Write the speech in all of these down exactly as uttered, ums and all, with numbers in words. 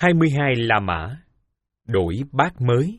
hai mươi hai La Mã, đổi bát mới.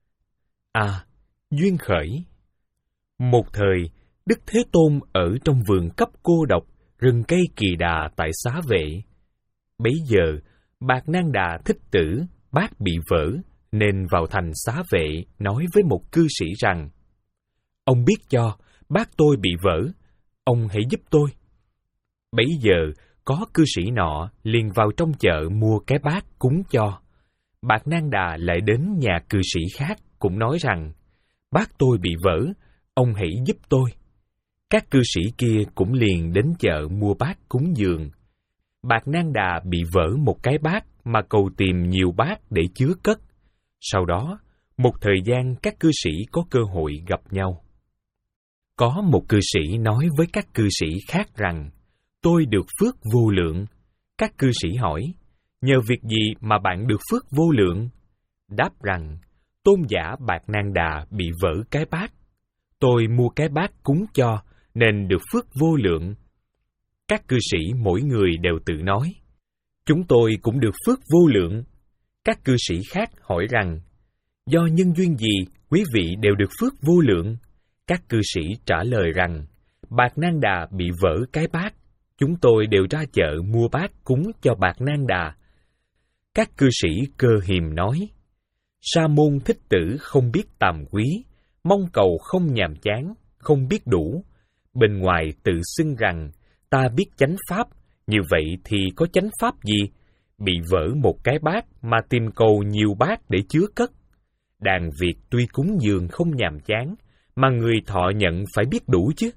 À, duyên khởi. Một thời, Đức Thế Tôn ở trong vườn cấp cô độc, rừng cây Kỳ Đà tại Xá Vệ. Bấy giờ, Bạt Nan Đà Thích Tử, bát bị vỡ, nên vào thành Xá Vệ nói với một cư sĩ rằng: ông biết cho, bát tôi bị vỡ, ông hãy giúp tôi. Bấy giờ, có cư sĩ nọ liền vào trong chợ mua cái bát cúng cho. Bạt Nan Đà lại đến nhà cư sĩ khác cũng nói rằng: bát tôi bị vỡ, ông hãy giúp tôi. Các cư sĩ kia cũng liền đến chợ mua bát cúng dường. Bạt Nan Đà bị vỡ một cái bát mà cầu tìm nhiều bát để chứa cất. Sau đó, một thời gian các cư sĩ có cơ hội gặp nhau. Có một cư sĩ nói với các cư sĩ khác rằng: tôi được phước vô lượng. Các cư sĩ hỏi: nhờ việc gì mà bạn được phước vô lượng? Đáp rằng: tôn giả Bạt Nan Đà bị vỡ cái bát. Tôi mua cái bát cúng cho, nên được phước vô lượng. Các cư sĩ mỗi người đều tự nói: chúng tôi cũng được phước vô lượng. Các cư sĩ khác hỏi rằng: do nhân duyên gì quý vị đều được phước vô lượng? Các cư sĩ trả lời rằng: Bạt Nan Đà bị vỡ cái bát, chúng tôi đều ra chợ mua bát cúng cho Bạt Nan Đà. Các cư sĩ Cơ Hiềm nói: Sa môn Thích Tử không biết tàm quý, mong cầu không nhàm chán, không biết đủ. Bên ngoài tự xưng rằng: ta biết chánh pháp, như vậy thì có chánh pháp gì? Bị vỡ một cái bát mà tìm cầu nhiều bát để chứa cất. Đàn Việt tuy cúng dường không nhàm chán, mà người thọ nhận phải biết đủ chứ.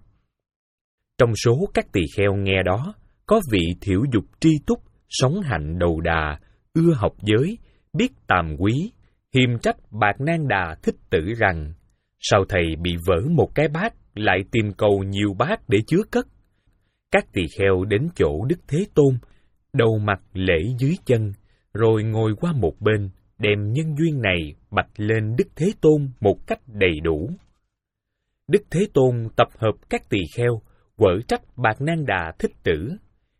Trong số các tỳ kheo nghe đó, có vị thiểu dục tri túc, sống hạnh đầu đà, ưa học giới, biết tàm quý, hiềm trách Bạt Nan Đà Thích Tử rằng: sao thầy bị vỡ một cái bát, lại tìm cầu nhiều bát để chứa cất? Các tỳ kheo đến chỗ Đức Thế Tôn, đầu mặt lễ dưới chân, rồi ngồi qua một bên, đem nhân duyên này bạch lên Đức Thế Tôn một cách đầy đủ. Đức Thế Tôn tập hợp các tỳ kheo, quở trách Bạt Nan Đà Thích Tử: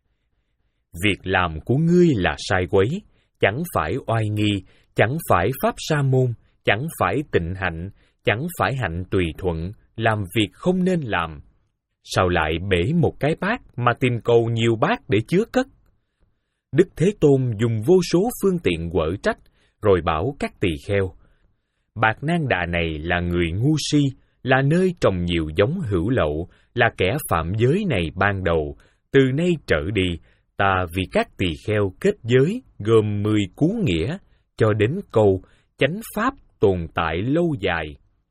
việc làm của ngươi là sai quấy, chẳng phải oai nghi, chẳng phải pháp sa môn, chẳng phải tịnh hạnh, chẳng phải hạnh tùy thuận, làm việc không nên làm. Sao lại bể một cái bát mà tìm cầu nhiều bát để chứa cất? Đức Thế Tôn dùng vô số phương tiện quở trách, rồi bảo các tỳ kheo: Bạt Nan Đà này là người ngu si, là nơi trồng nhiều giống hữu lậu, là kẻ phạm giới này ban đầu. Từ nay trở đi, ta vì các tỳ kheo kết giới gồm mười cú nghĩa, cho đến câu chánh pháp tồn tại lâu dài.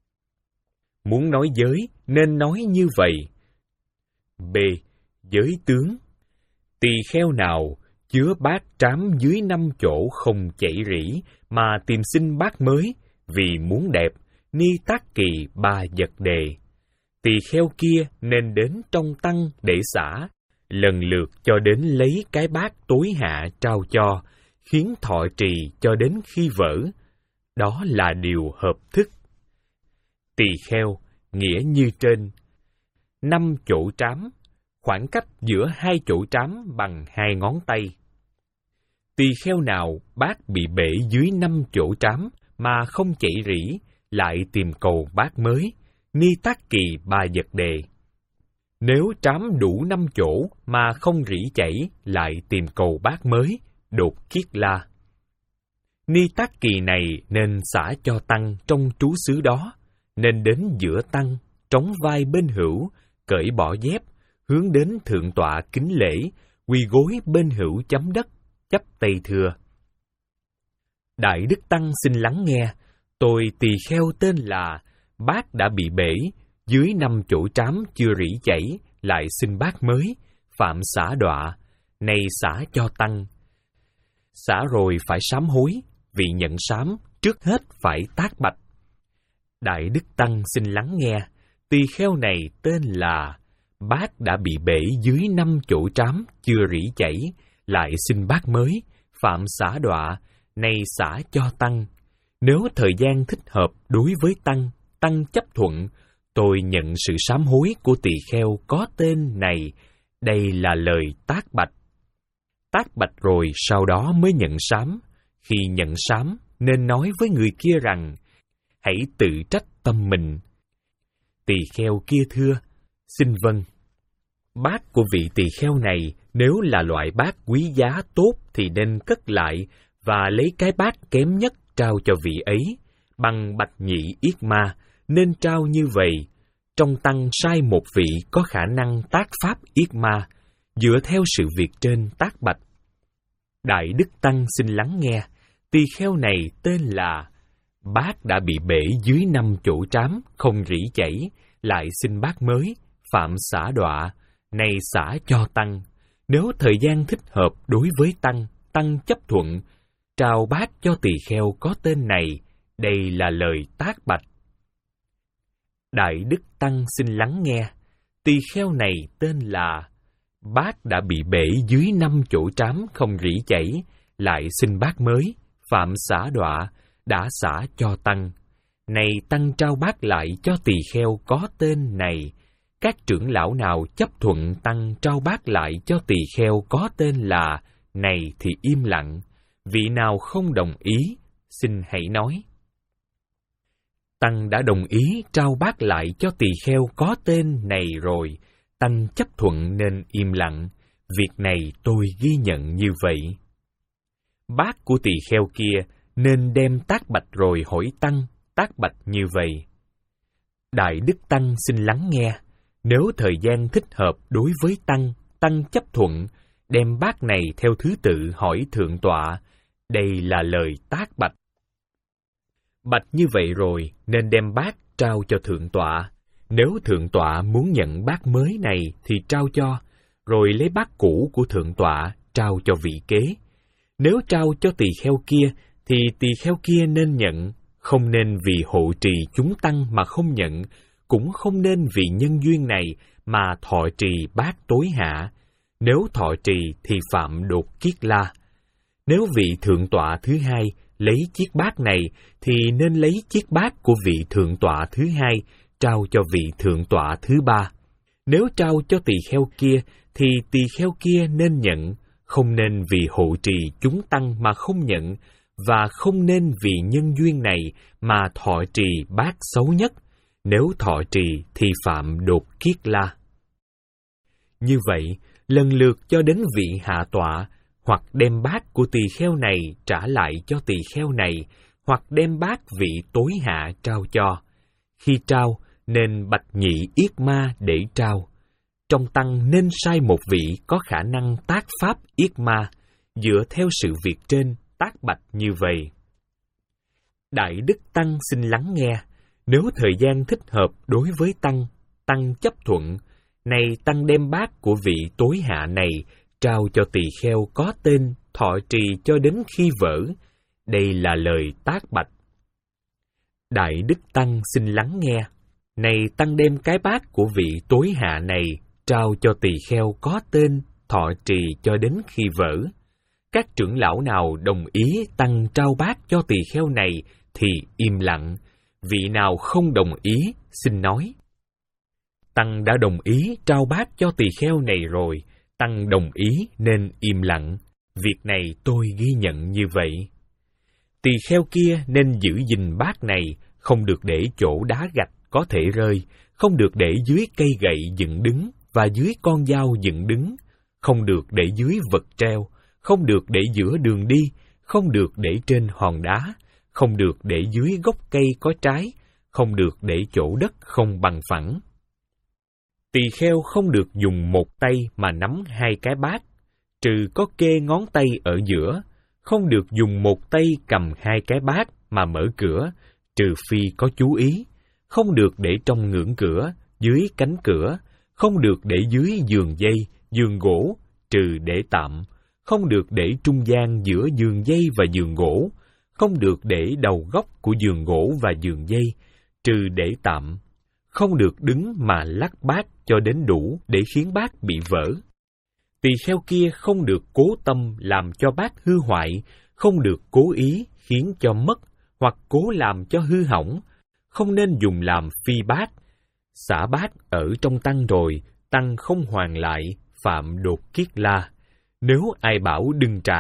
Muốn nói giới nên nói như vậy. B. Giới tướng. Tỳ kheo nào chứa bát trám dưới năm chỗ không chảy rỉ, mà tìm xin bát mới, vì muốn đẹp, ni tác kỳ ba vật đề. Tỳ kheo kia nên đến trong tăng để xả, lần lượt cho đến lấy cái bát tối hạ trao cho, khiến thọ trì cho đến khi vỡ. Đó là điều hợp thức. Tỳ kheo, nghĩa như trên. Năm chỗ trám, khoảng cách giữa hai chỗ trám bằng hai ngón tay. Tỳ kheo nào bát bị bể dưới năm chỗ trám mà không chảy rỉ, lại tìm cầu bát mới, ni tác kỳ ba vật đề. Nếu trám đủ năm chỗ mà không rỉ chảy, lại tìm cầu bát mới, đột kiết la. Ni tác kỳ này nên xả cho tăng trong trú xứ đó, nên đến giữa tăng, trống vai bên hữu, cởi bỏ dép, hướng đến thượng tọa kính lễ, quỳ gối bên hữu chấm đất, chắp tay thưa: Đại Đức Tăng xin lắng nghe, tôi tỳ kheo tên là, bát đã bị bể, dưới năm chỗ trám chưa rỉ chảy, lại xin bát mới, phạm xả đọa, nay xả cho tăng. Xả rồi phải sám hối, vì nhận sám, trước hết phải tác bạch. Đại Đức Tăng xin lắng nghe, tỳ kheo này tên là, bát đã bị bể dưới năm chỗ trám chưa rỉ chảy, lại xin bát mới, phạm xả đọa, nay xả cho tăng. Nếu thời gian thích hợp đối với tăng, tăng chấp thuận, tôi nhận sự sám hối của tỳ kheo có tên này. Đây là lời tác bạch. Tác bạch rồi sau đó mới nhận sám. Khi nhận sám, nên nói với người kia rằng, hãy tự trách tâm mình. Tỳ kheo kia thưa, xin vâng. Bát của vị tỳ kheo này nếu là loại bát quý giá tốt thì nên cất lại và lấy cái bát kém nhất trao cho vị ấy, bằng bạch nhị yết ma, nên trao như vậy. Trong tăng sai một vị có khả năng tác pháp yết ma, dựa theo sự việc trên tác bạch. Đại Đức Tăng xin lắng nghe, tỳ kheo này tên là bát đã bị bể dưới năm chỗ trám, không rỉ chảy, lại xin bát mới, phạm xả đọa, này xả cho tăng. Nếu thời gian thích hợp đối với tăng, tăng chấp thuận, trao bát cho tỳ kheo có tên này, đây là lời tác bạch. Đại Đức Tăng xin lắng nghe, tỳ kheo này tên là bát đã bị bể dưới năm chỗ trám không rỉ chảy, lại xin bát mới, phạm xả đọa, đã xả cho tăng. Này tăng trao bát lại cho tỳ kheo có tên này. Các trưởng lão nào chấp thuận tăng trao bát lại cho tỳ kheo có tên là này thì im lặng. Vị nào không đồng ý, xin hãy nói. Tăng đã đồng ý trao bát lại cho tỳ kheo có tên này rồi, tăng chấp thuận nên im lặng. Việc này tôi ghi nhận như vậy. Bát của tỳ kheo kia nên đem tác bạch rồi hỏi tăng, tác bạch như vậy. Đại Đức Tăng xin lắng nghe, nếu thời gian thích hợp đối với tăng, tăng chấp thuận, đem bát này theo thứ tự hỏi thượng tọa, đây là lời tác bạch. Bạch như vậy rồi, nên đem bát trao cho thượng tọa. Nếu thượng tọa muốn nhận bát mới này thì trao cho, rồi lấy bát cũ của thượng tọa trao cho vị kế. Nếu trao cho tỳ kheo kia, thì tỳ kheo kia nên nhận, không nên vì hộ trì chúng tăng mà không nhận, cũng không nên vì nhân duyên này mà thọ trì bát tối hạ. Nếu thọ trì thì phạm đột kiết la. Nếu vị thượng tọa thứ hai lấy chiếc bát này, thì nên lấy chiếc bát của vị thượng tọa thứ hai trao cho vị thượng tọa thứ ba. Nếu trao cho tỳ kheo kia, thì tỳ kheo kia nên nhận, không nên vì hộ trì chúng tăng mà không nhận, và không nên vì nhân duyên này mà thọ trì bát xấu nhất. Nếu thọ trì thì phạm đột kiết la. Như vậy, lần lượt cho đến vị hạ tọa, hoặc đem bát của tỳ kheo này trả lại cho tỳ kheo này, hoặc đem bát vị tối hạ trao cho. Khi trao, nên bạch nhị yết ma để trao. Trong tăng nên sai một vị có khả năng tác pháp yết ma, dựa theo sự việc trên tác bạch như vậy. Đại Đức Tăng xin lắng nghe, nếu thời gian thích hợp đối với tăng, tăng chấp thuận, này tăng đem bát của vị tối hạ này trao cho tỳ kheo có tên thọ trì cho đến khi vỡ. Đây là lời tác bạch. Đại Đức Tăng xin lắng nghe, này tăng đem cái bát của vị tối hạ này trao cho tỳ kheo có tên thọ trì cho đến khi vỡ. Các trưởng lão nào đồng ý tăng trao bát cho tỳ kheo này thì im lặng. Vị nào không đồng ý, xin nói. Tăng đã đồng ý trao bát cho tỳ kheo này rồi, tăng đồng ý nên im lặng. Việc này tôi ghi nhận như vậy. Tỳ kheo kia nên giữ gìn bát này, không được để chỗ đá gạch có thể rơi, không được để dưới cây gậy dựng đứng và dưới con dao dựng đứng, không được để dưới vật treo, không được để giữa đường đi, không được để trên hòn đá, không được để dưới gốc cây có trái, không được để chỗ đất không bằng phẳng. Tỳ kheo không được dùng một tay mà nắm hai cái bát, trừ có kê ngón tay ở giữa, không được dùng một tay cầm hai cái bát mà mở cửa, trừ phi có chú ý, không được để trong ngưỡng cửa, dưới cánh cửa, không được để dưới giường dây, giường gỗ, trừ để tạm, không được để trung gian giữa giường dây và giường gỗ, không được để đầu góc của giường gỗ và giường dây, trừ để tạm, không được đứng mà lắc bát cho đến đủ để khiến bát bị vỡ. Tỳ kheo kia không được cố tâm làm cho bát hư hoại, không được cố ý khiến cho mất, hoặc cố làm cho hư hỏng, không nên dùng làm phi bát. Xả bát ở trong tăng rồi, tăng không hoàn lại, phạm đột kiết la. Nếu ai bảo đừng trả,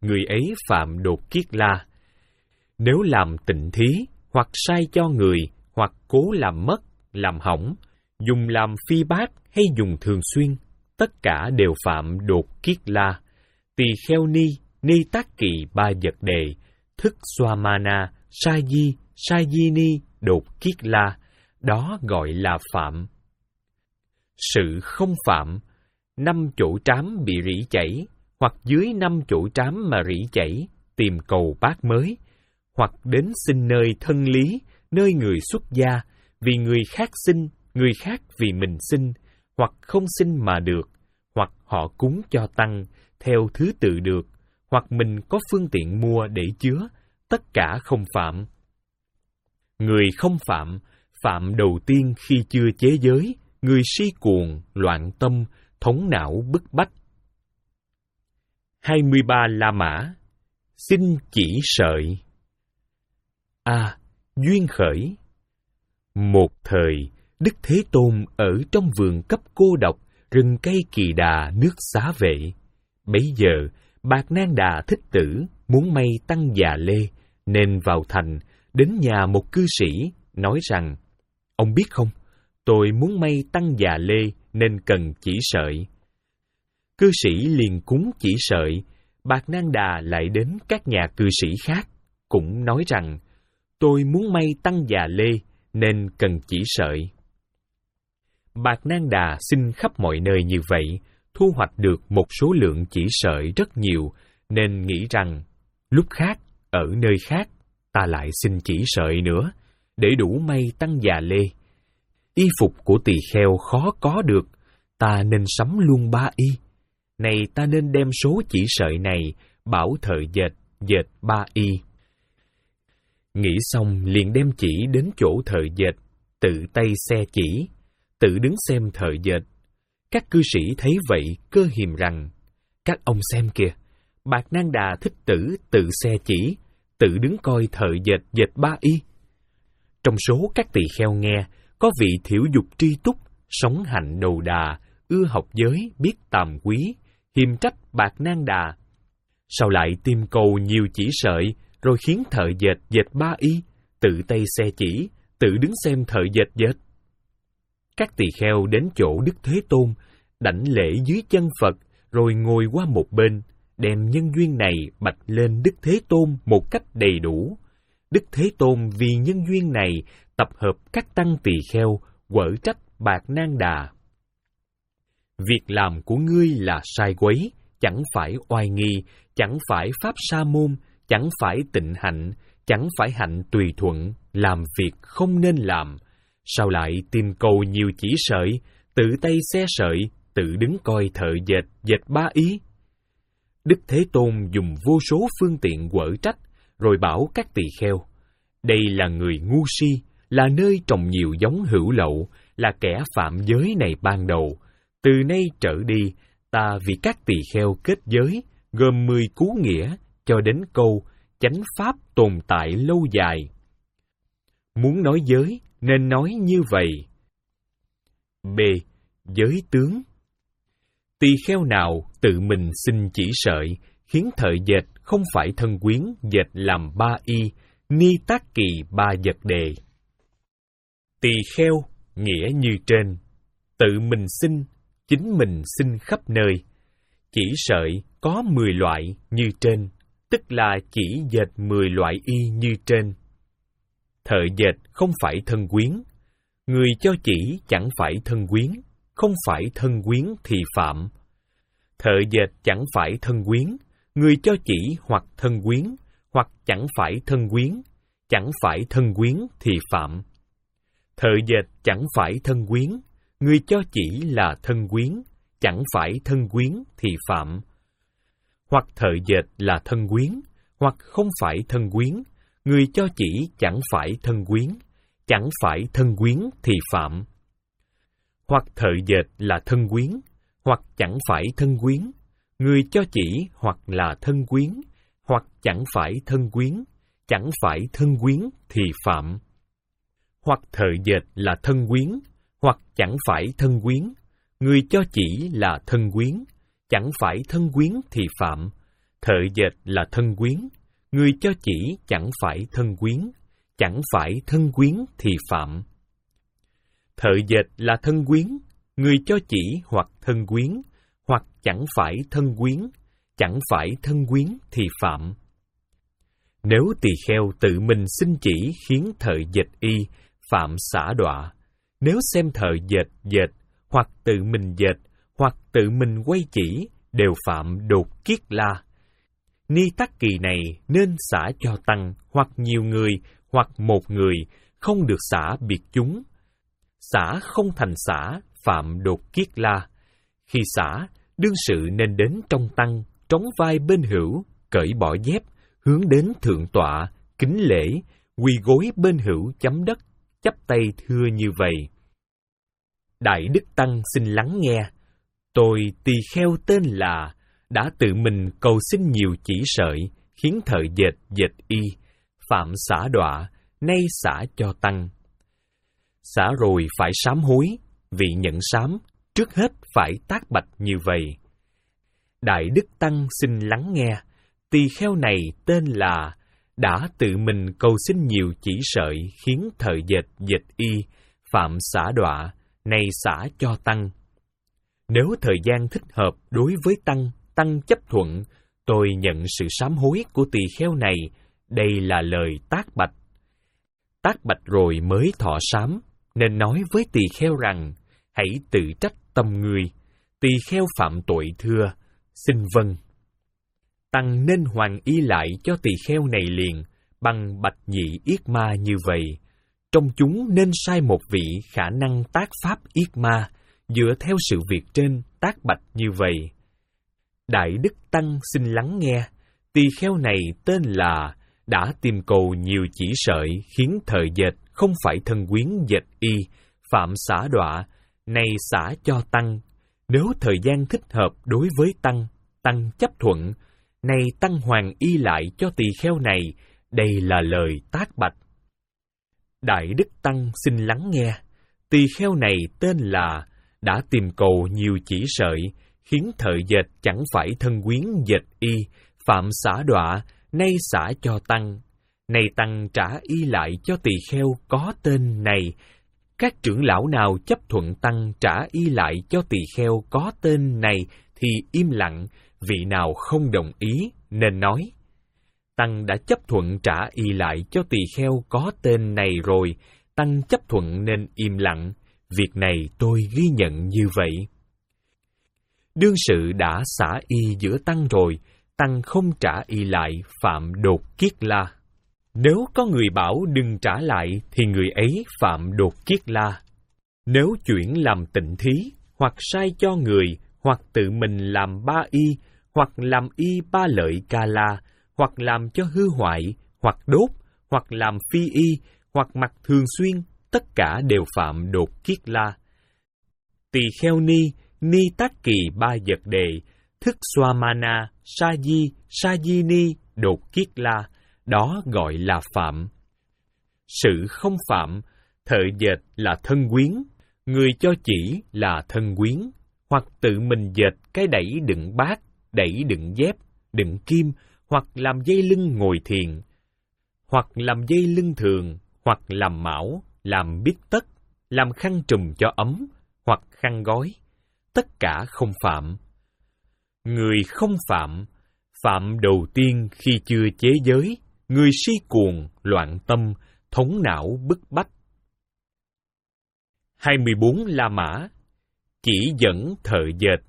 người ấy phạm đột kiết la. Nếu làm tịnh thí, hoặc sai cho người, hoặc cố làm mất, làm hỏng, dùng làm phi bát hay dùng thường xuyên, tất cả đều phạm đột kiết la. Tỳ kheo ni, ni tác kỳ ba vật đề, thức swamana, sa di, sa di ni, đột kiết la, đó gọi là phạm. Sự không phạm, năm chỗ trám bị rỉ chảy, hoặc dưới năm chỗ trám mà rỉ chảy, tìm cầu bát mới, hoặc đến xin nơi thân lý, nơi người xuất gia, vì người khác xin, người khác vì mình xin, hoặc không xin mà được, hoặc họ cúng cho tăng, theo thứ tự được, hoặc mình có phương tiện mua để chứa, tất cả không phạm. Người không phạm, phạm đầu tiên khi chưa chế giới, người si cuồng, loạn tâm, thống não bức bách. hai mươi ba La Mã. Xin chỉ sợi. A. Duyên khởi. Một thời, Đức Thế Tôn ở trong vườn cấp cô độc, rừng cây Kỳ Đà, nước Xá Vệ. Bấy giờ, Bạt Nan Đà Thích Tử muốn may tăng già lê, nên vào thành, đến nhà một cư sĩ, nói rằng: ông biết không, tôi muốn may tăng già lê nên cần chỉ sợi. Cư sĩ liền cúng chỉ sợi. Bạt Nan Đà lại đến các nhà cư sĩ khác, cũng nói rằng: tôi muốn may tăng già lê nên cần chỉ sợi. Bạt Nan Đà xin khắp mọi nơi như vậy, thu hoạch được một số lượng chỉ sợi rất nhiều, nên nghĩ rằng lúc khác, ở nơi khác, ta lại xin chỉ sợi nữa, để đủ may tăng già lê. Y phục của tỳ kheo khó có được, ta nên sắm luôn ba y. Này ta nên đem số chỉ sợi này, bảo thợ dệt, dệt ba y. Nghĩ xong liền đem chỉ đến chỗ thợ dệt, tự tay xe chỉ, tự đứng xem thợ dệt. Các cư sĩ thấy vậy cơ hiềm rằng: các ông xem kìa, Bạt Nan Đà Thích Tử tự xe chỉ, tự đứng coi thợ dệt dệt ba y. Trong số các tỳ kheo nghe, có vị thiểu dục tri túc, sống hạnh đầu đà, ưa học giới, biết tàm quý, hiềm trách Bạt Nan Đà. Sao lại tìm cầu nhiều chỉ sợi, rồi khiến thợ dệt dệt ba y, tự tay xe chỉ, tự đứng xem thợ dệt dệt? Các tỳ kheo đến chỗ Đức Thế Tôn, đảnh lễ dưới chân Phật, rồi ngồi qua một bên, đem nhân duyên này bạch lên Đức Thế Tôn một cách đầy đủ. Đức Thế Tôn vì nhân duyên này tập hợp các tăng tỳ kheo, quở trách Bạt Nan Đà: việc làm của ngươi là sai quấy, chẳng phải oai nghi, chẳng phải pháp sa môn, chẳng phải tịnh hạnh, chẳng phải hạnh tùy thuận, làm việc không nên làm. Sao lại tìm cầu nhiều chỉ sợi, tự tay xe sợi, tự đứng coi thợ dệt dệt ba ý? Đức Thế Tôn dùng vô số phương tiện quở trách, rồi bảo các tỳ kheo: đây là người ngu si, là nơi trồng nhiều giống hữu lậu, là kẻ phạm giới này ban đầu. Từ nay trở đi, ta vì các tỳ kheo kết giới, gồm mười cú nghĩa, cho đến câu chánh pháp tồn tại lâu dài. Muốn nói giới, nên nói như vậy. B. Giới tướng. Tỳ kheo nào tự mình xin chỉ sợi, khiến thợ dệt không phải thân quyến dệt làm ba y, ni tác kỳ ba vật đề. Tỳ kheo, nghĩa như trên, tự mình xin, chính mình xin khắp nơi. Chỉ sợi có mười loại như trên, tức là chỉ dệt mười loại y như trên. Thợ dệt không phải thân quyến, người cho chỉ chẳng phải thân quyến, không phải thân quyến thì phạm. Thợ dệt chẳng phải thân quyến, người cho chỉ hoặc thân quyến, hoặc chẳng phải thân quyến, chẳng phải thân quyến thì phạm. Thợ dệt chẳng phải thân quyến, người cho chỉ là thân quyến, chẳng phải thân quyến thì phạm. Hoặc thợ dệt là thân quyến, hoặc không phải thân quyến, người cho chỉ chẳng phải thân quyến, chẳng phải thân quyến thì phạm. Hoặc thợ dệt là thân quyến, hoặc chẳng phải thân quyến, người cho chỉ hoặc là thân quyến, hoặc chẳng phải thân quyến, chẳng phải thân quyến thì phạm. Hoặc thợ dệt là thân quyến, hoặc chẳng phải thân quyến, người cho chỉ là thân quyến, chẳng phải thân quyến thì phạm. Thợ dệt là thân quyến, người cho chỉ chẳng phải thân quyến, chẳng phải thân quyến thì phạm. Thợ dệt là thân quyến, người cho chỉ hoặc thân quyến, hoặc chẳng phải thân quyến, chẳng phải thân quyến thì phạm. Nếu tỳ kheo tự mình xin chỉ khiến thợ dệt y, phạm xả đọa. Nếu xem thợ dệt dệt, hoặc tự mình dệt, hoặc tự mình quay chỉ, đều phạm đột kiết la. Ni tắc kỳ này nên xả cho tăng, hoặc nhiều người, hoặc một người, không được xả biệt chúng. Xả không thành xả, phạm đột kiết la. Khi xả, đương sự nên đến trong tăng, trống vai bên hữu, cởi bỏ dép, hướng đến thượng tọa, kính lễ, quỳ gối bên hữu chấm đất, chắp tay thưa như vậy. Đại Đức Tăng xin lắng nghe. Tôi tỳ kheo tên là, đã tự mình cầu xin nhiều chỉ sợi, khiến thợ dệt dệt y, phạm xả đọa, nay xả cho tăng. Xả rồi phải sám hối, vị nhận sám, trước hết phải tác bạch như vậy. Đại Đức Tăng xin lắng nghe. Tỳ kheo này tên là, đã tự mình cầu xin nhiều chỉ sợi, khiến thợ dệt dệt y, phạm xả đọa, nay xả cho tăng. Nếu thời gian thích hợp đối với tăng, tăng chấp thuận, tôi nhận sự sám hối của tỳ kheo này. Đây là lời tác bạch. Tác bạch rồi mới thọ sám, nên nói với tỳ kheo rằng, hãy tự trách tâm ngươi. Tỳ kheo phạm tội thưa, xin vâng. Tăng nên hoàn y lại cho tỳ kheo này liền, bằng bạch nhị yết ma như vậy. Trong chúng nên sai một vị khả năng tác pháp yết ma, dựa theo sự việc trên tác bạch như vậy. Đại Đức Tăng xin lắng nghe. Tỳ kheo này tên là, đã tìm cầu nhiều chỉ sợi, khiến thợ dệt không phải thân quyến dệt y, phạm xả đọa, nay xả cho tăng. Nếu thời gian thích hợp đối với tăng, tăng chấp thuận, nay tăng hoàn y lại cho tỳ kheo này. Đây là lời tác bạch. Đại Đức Tăng xin lắng nghe. Tỳ kheo này tên là, đã tìm cầu nhiều chỉ sợi, khiến thợ dệt chẳng phải thân quyến dệt y, phạm xả đọa, nay xả cho tăng. Nay tăng trả y lại cho tỳ kheo có tên này. Các trưởng lão nào chấp thuận tăng trả y lại cho tỳ kheo có tên này thì im lặng, vị nào không đồng ý nên nói. Tăng đã chấp thuận trả y lại cho tỳ kheo có tên này rồi, tăng chấp thuận nên im lặng, việc này tôi ghi nhận như vậy. Đương sự đã xả y giữa tăng rồi, tăng không trả y lại, phạm đột kiết la. Nếu có người bảo đừng trả lại thì người ấy phạm đột kiết la. Nếu chuyển làm tịnh thí, hoặc sai cho người, hoặc tự mình làm ba y, hoặc làm y ba lợi ca la, hoặc làm cho hư hoại, hoặc đốt, hoặc làm phi y, hoặc mặc thường xuyên, tất cả đều phạm đột kiết la. Tỳ kheo ni, ni tác kỳ ba vật đề, thức xoa mana, sa di, sa di ni, đột kiết la, đó gọi là phạm. Sự không phạm, thợ dệt là thân quyến, người cho chỉ là thân quyến, hoặc tự mình dệt cái đẩy đựng bát, đẩy đựng dép, đựng kim, hoặc làm dây lưng ngồi thiền, hoặc làm dây lưng thường, hoặc làm mão, làm bít tất, làm khăn trùm cho ấm, hoặc khăn gói, tất cả không phạm. Người không phạm, phạm đầu tiên khi chưa chế giới, người si cuồng, loạn tâm, thống não bức bách. hai mươi bốn La Mã, chỉ dẫn thợ dệt.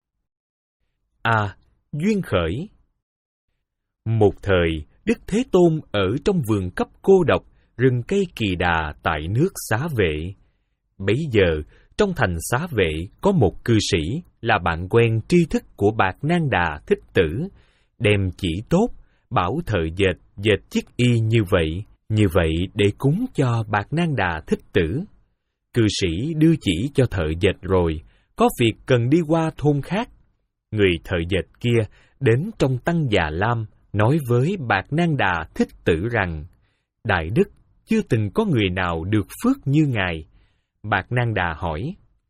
A. Duyên khởi. Một thời, Đức Thế Tôn ở trong vườn cấp cô độc, rừng cây kỳ đà tại nước Xá Vệ. Bấy giờ, trong thành Xá Vệ có một cư sĩ là bạn quen tri thức của Bạt Nang Đà Thích Tử, đem chỉ tốt, bảo thợ dệt dệt chiếc y như vậy, như vậy để cúng cho Bạt Nang Đà Thích Tử. Cư sĩ đưa chỉ cho thợ dệt rồi, có việc cần đi qua thôn khác. Người thợ dệt kia đến trong tăng Già Lam, nói với Bạt Nang Đà Thích Tử rằng, Đại Đức, chưa từng có người nào được phước như Ngài. Bạt Nang Đà hỏi,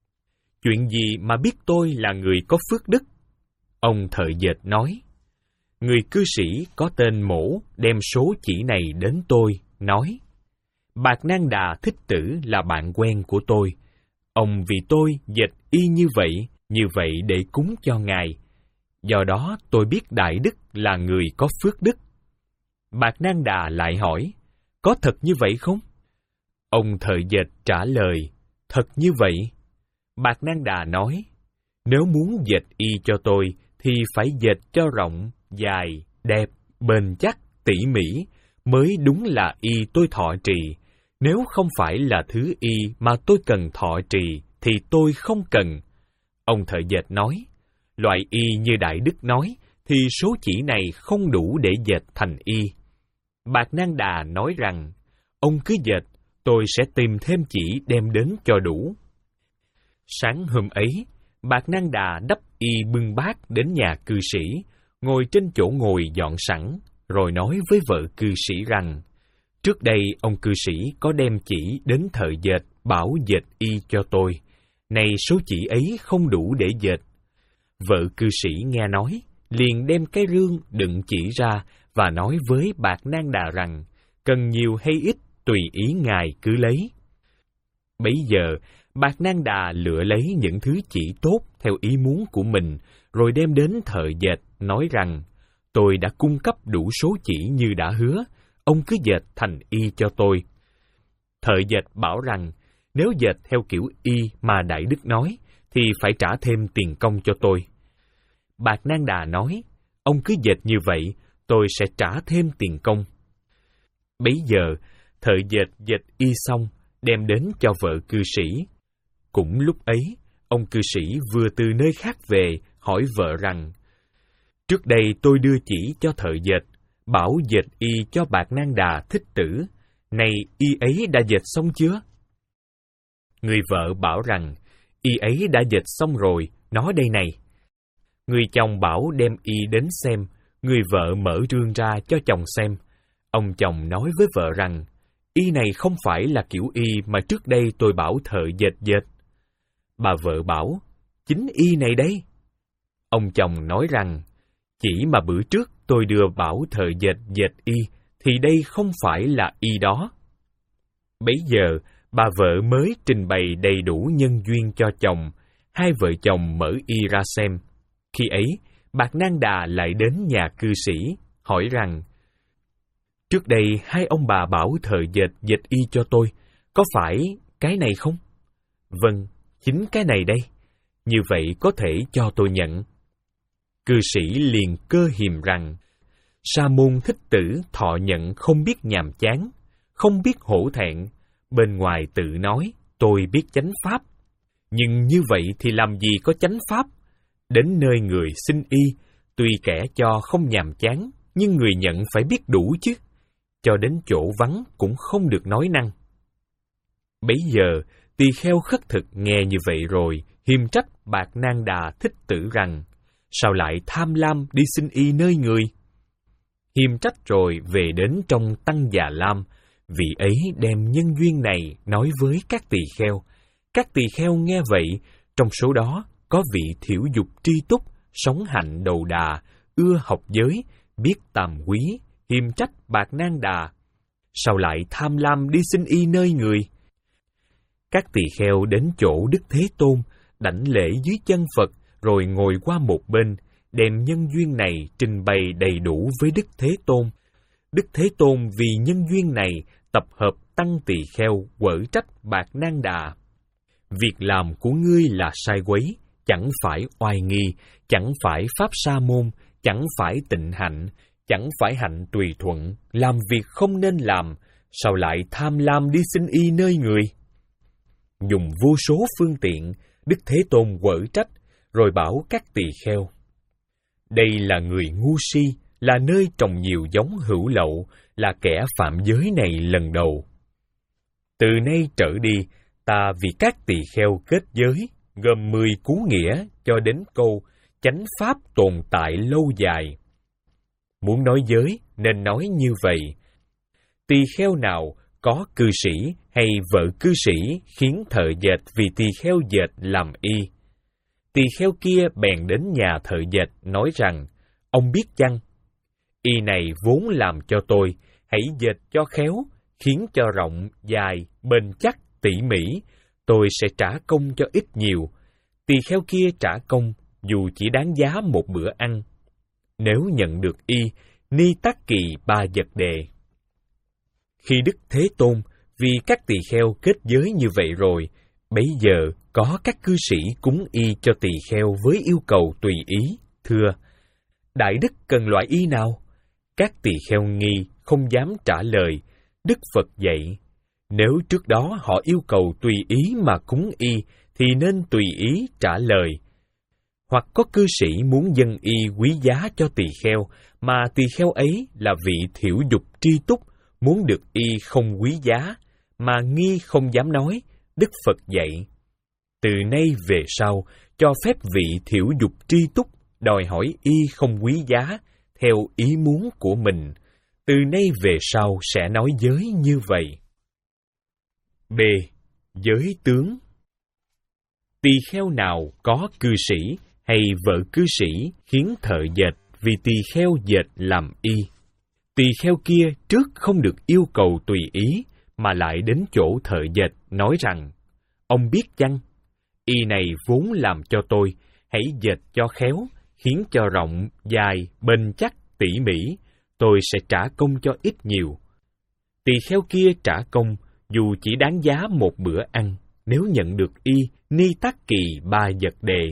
chuyện gì mà biết tôi là người có phước đức? Ông thợ dệt nói, Người cư sĩ có tên Mổ đem số chỉ này đến tôi, nói: Bạt Nang Đà Thích Tử là bạn quen của tôi. Ông vì tôi dệt y như vậy, như vậy để cúng cho Ngài. Do đó tôi biết Đại Đức là người có phước đức. Bạt Nang Đà lại hỏi: Có thật như vậy không? Ông thợ dệt trả lời: Thật như vậy. Bạt Nang Đà nói: Nếu muốn dệt y cho tôi, thì phải dệt cho rộng, dài, đẹp, bền chắc, tỉ mỉ, mới đúng là y tôi thọ trì. Nếu không phải là thứ y mà tôi cần thọ trì, thì tôi không cần. Ông thợ dệt nói: Loại y như Đại Đức nói, thì số chỉ này không đủ để dệt thành y. Bạt Nang Đà nói rằng: Ông cứ dệt, tôi sẽ tìm thêm chỉ đem đến cho đủ. Sáng hôm ấy, Bạt Nang Đà đắp y bưng bát đến nhà cư sĩ, ngồi trên chỗ ngồi dọn sẵn, rồi nói với vợ cư sĩ rằng: Trước đây ông cư sĩ có đem chỉ đến thợ dệt, bảo dệt y cho tôi. Nay số chỉ ấy không đủ để dệt. Vợ cư sĩ nghe nói, liền đem cái rương đựng chỉ ra và nói với Bạt Nang Đà rằng: Cần nhiều hay ít, tùy ý Ngài cứ lấy. Bấy giờ, Bạt Nang Đà lựa lấy những thứ chỉ tốt theo ý muốn của mình, rồi đem đến thợ dệt, nói rằng: Tôi đã cung cấp đủ số chỉ như đã hứa, ông cứ dệt thành y cho tôi. Thợ dệt bảo rằng: Nếu dệt theo kiểu y mà Đại Đức nói, thì phải trả thêm tiền công cho tôi. Bạt Nang Đà nói: Ông cứ dệt như vậy, tôi sẽ trả thêm tiền công. Bấy giờ, thợ dệt dệt y xong, đem đến cho vợ cư sĩ. Cũng lúc ấy, ông cư sĩ vừa từ nơi khác về, hỏi vợ rằng: Trước đây tôi đưa chỉ cho thợ dệt, bảo dệt y cho Bạt Nang Đà Thích Tử. Này y ấy đã dệt xong chưa? Người vợ bảo rằng: Y ấy đã dệt xong rồi, nó đây này. Người chồng bảo đem y đến xem. Người vợ mở rương ra cho chồng xem. Ông chồng nói với vợ rằng: Y này không phải là kiểu y mà trước đây tôi bảo thợ dệt dệt. Bà vợ bảo: Chính y này đây. Ông chồng nói rằng: Chỉ mà bữa trước tôi đưa bảo thợ dệt dệt y, thì đây không phải là y đó. Bấy giờ, bà vợ mới trình bày đầy đủ nhân duyên cho chồng. Hai vợ chồng mở y ra xem. Khi ấy, Bạt Nang Đà lại đến nhà cư sĩ, hỏi rằng: Trước đây hai ông bà bảo thợ dệt dệt y cho tôi, có phải cái này không? Vâng, chính cái này đây. Như vậy có thể cho tôi nhận. Cư sĩ liền cơ hiềm rằng: Sa môn Thích Tử thọ nhận không biết nhàm chán, không biết hổ thẹn, bên ngoài tự nói tôi biết chánh pháp. Nhưng như vậy thì làm gì có chánh pháp? Đến nơi người xin y, tuy kẻ cho không nhàm chán, nhưng người nhận phải biết đủ chứ. Cho đến chỗ vắng cũng không được nói năng. Bấy giờ, tỳ kheo khất thực nghe như vậy rồi, hiềm trách Bạt Nang Đà Thích Tử rằng: Sao lại tham lam đi xin y nơi người? Hiềm trách rồi về đến trong Tăng Già Lam, vị ấy đem nhân duyên này nói với các tỳ kheo. Các tỳ kheo nghe vậy, trong số đó có vị thiểu dục tri túc, sống hạnh đầu đà, ưa học giới, biết tàm quý, hiềm trách Bạt Nang Đà: Sao lại tham lam đi xin y nơi người? Các tỳ kheo đến chỗ Đức Thế Tôn, đảnh lễ dưới chân Phật, rồi ngồi qua một bên, đem nhân duyên này trình bày đầy đủ với Đức Thế Tôn. Đức Thế Tôn vì nhân duyên này tập hợp tăng tỳ kheo quở trách Bạt Nang Đà: Việc làm của ngươi là sai quấy, chẳng phải oai nghi, chẳng phải pháp sa môn, chẳng phải tịnh hạnh, chẳng phải hạnh tùy thuận, làm việc không nên làm, sao lại tham lam đi xin y nơi người? Dùng vô số phương tiện, Đức Thế Tôn quở trách, rồi bảo các tỳ kheo: Đây là người ngu si, là nơi trồng nhiều giống hữu lậu, là kẻ phạm giới này lần đầu. Từ nay trở đi, ta vì các tỳ kheo kết giới, gồm mười cú nghĩa cho đến câu chánh pháp tồn tại lâu dài. Muốn nói giới nên nói như vậy: Tỳ kheo nào có cư sĩ hay vợ cư sĩ khiến thợ dệt vì tỳ kheo dệt làm y. Tỳ kheo kia bèn đến nhà thợ dệt nói rằng: Ông biết chăng, Y này vốn làm cho tôi, hãy dệt cho khéo, khiến cho rộng, dài, bền chắc, tỉ mỉ, tôi sẽ trả công cho ít nhiều. Tỳ kheo kia trả công, dù chỉ đáng giá một bữa ăn. Nếu nhận được y, ni tắc kỳ ba vật đề. Khi Đức Thế Tôn vì các tỳ kheo kết giới như vậy rồi, bấy giờ có các cư sĩ cúng y cho tỳ kheo với yêu cầu tùy ý, thưa: Đại đức cần loại y nào? Các tỳ kheo nghi, không dám trả lời. Đức Phật dạy: Nếu trước đó họ yêu cầu tùy ý mà cúng y, thì nên tùy ý trả lời. Hoặc có cư sĩ muốn dâng y quý giá cho tỳ kheo, mà tỳ kheo ấy là vị thiểu dục tri túc, muốn được y không quý giá, mà nghi không dám nói. Đức Phật dạy: Từ nay về sau, cho phép vị thiểu dục tri túc đòi hỏi y không quý giá, theo ý muốn của mình. Từ nay về sau sẽ nói giới như vậy. B. Giới tướng. Tỳ kheo nào có cư sĩ hay vợ cư sĩ khiến thợ dệt vì tỳ kheo dệt làm y. Tỳ kheo kia trước không được yêu cầu tùy ý, mà lại đến chỗ thợ dệt nói rằng: Ông biết chăng, y này vốn làm cho tôi, hãy dệt cho khéo, khiến cho rộng, dài, bền chắc, tỉ mỉ, tôi sẽ trả công cho ít nhiều. Tỳ kheo kia trả công, dù chỉ đáng giá một bữa ăn, nếu nhận được y, ni tắc kỳ ba vật đề.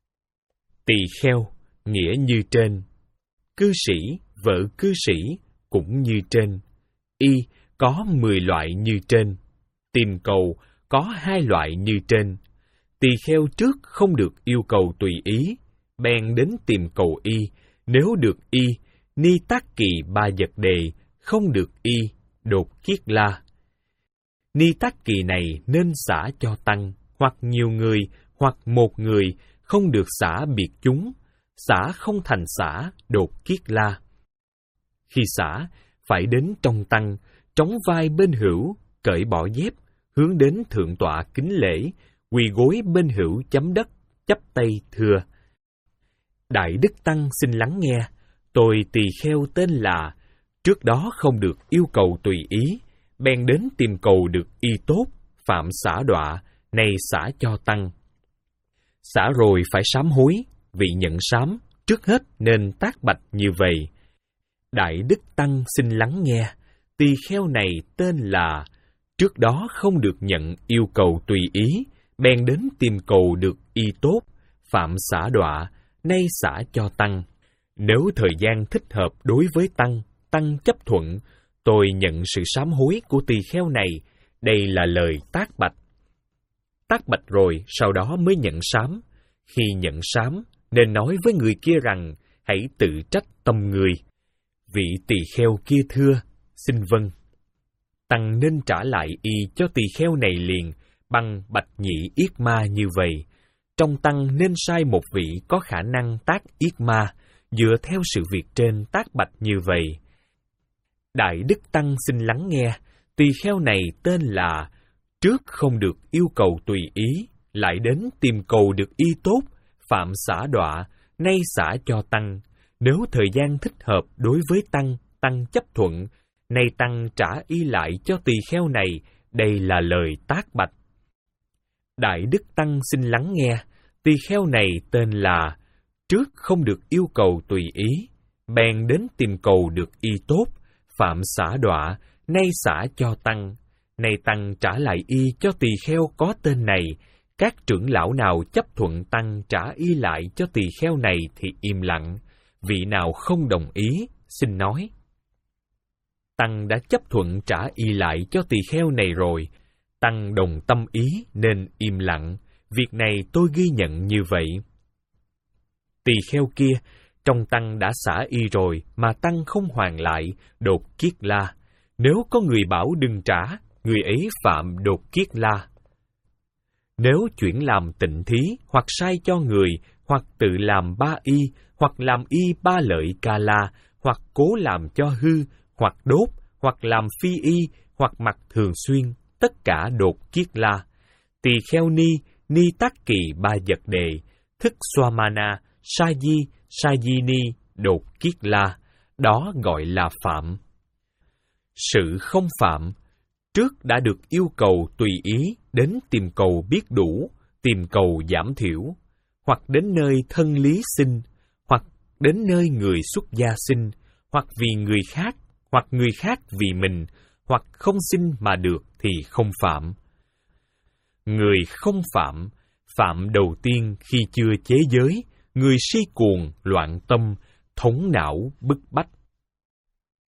Tỳ kheo, nghĩa như trên. Cư sĩ, vợ cư sĩ, cũng như trên. Y, có mười loại như trên. Tìm cầu, có hai loại như trên. Tỳ kheo trước không được yêu cầu tùy ý, bèn đến tìm cầu y, nếu được y, ni tắc kỳ ba vật đề, không được y, đột kiết la. Ni tắc kỳ này nên xả cho tăng, hoặc nhiều người, hoặc một người, không được xả biệt chúng, xả không thành xả, đột kiết la. Khi xả, phải đến trong tăng, trống vai bên hữu, cởi bỏ dép, hướng đến thượng tọa kính lễ, quỳ gối bên hữu chấm đất, chắp tay thưa: Đại đức tăng xin lắng nghe, tôi tỳ kheo tên là, trước đó không được yêu cầu tùy ý, bèn đến tìm cầu được y tốt, phạm xả đọa, nay xả cho tăng. Xả rồi phải sám hối, vị nhận sám, trước hết nên tác bạch như vậy: Đại đức tăng xin lắng nghe, tỳ kheo này tên là, trước đó không được nhận yêu cầu tùy ý, bèn đến tìm cầu được y tốt, phạm xả đọa, nay xả cho tăng. Nếu thời gian thích hợp đối với tăng, tăng chấp thuận, tôi nhận sự sám hối của tỳ kheo này. Đây là lời tác bạch. Tác bạch rồi, sau đó mới nhận sám. Khi nhận sám, nên nói với người kia rằng: Hãy tự trách tâm người. Vị tỳ kheo kia thưa: Xin vâng. Tăng nên trả lại y cho tỳ kheo này liền, bằng bạch nhị yết ma như vậy. Trong tăng nên sai một vị có khả năng tác yết ma, dựa theo sự việc trên tác bạch như vậy: Đại đức tăng xin lắng nghe, tỳ kheo này tên là, trước không được yêu cầu tùy ý, lại đến tìm cầu được y tốt, phạm xả đọa, nay xả cho tăng. Nếu thời gian thích hợp đối với tăng, tăng chấp thuận, nay tăng trả y lại cho tỳ kheo này. Đây là lời tác bạch. Đại đức tăng xin lắng nghe, tỳ kheo này tên là, trước không được yêu cầu tùy ý, bèn đến tìm cầu được y tốt, phạm xả đọa, nay xả cho tăng. Nay tăng trả lại y cho tỳ kheo có tên này. Các trưởng lão nào chấp thuận tăng trả y lại cho tỳ kheo này thì im lặng. Vị nào không đồng ý, xin nói. Tăng đã chấp thuận trả y lại cho tỳ kheo này rồi. Tăng đồng tâm ý nên im lặng. Việc này tôi ghi nhận như vậy. Tỳ kheo kia, trong tăng đã xả y rồi mà tăng không hoàn lại, đột kiết la. Nếu có người bảo đừng trả, người ấy phạm đột kiết la. Nếu chuyển làm tịnh thí, hoặc sai cho người, hoặc tự làm ba y, hoặc làm y ba lợi ca la, hoặc cố làm cho hư, hoặc đốt, hoặc làm phi y, hoặc mặc thường xuyên, tất cả đột kiết la. Tỳ kheo ni, ni tắc kỳ ba vật đề, thức Swamana, sa di, sa di ni, đột kiết la. đó gọi là phạm. Sự không phạm, trước đã được yêu cầu tùy ý đến tìm cầu biết đủ, tìm cầu giảm thiểu, hoặc đến nơi thân lý sinh, hoặc đến nơi người xuất gia sinh, hoặc vì người khác, hoặc người khác vì mình, hoặc không sinh mà được thì không phạm. Người không phạm, phạm đầu tiên khi chưa chế giới, người si cuồng, loạn tâm, thống não, bức bách.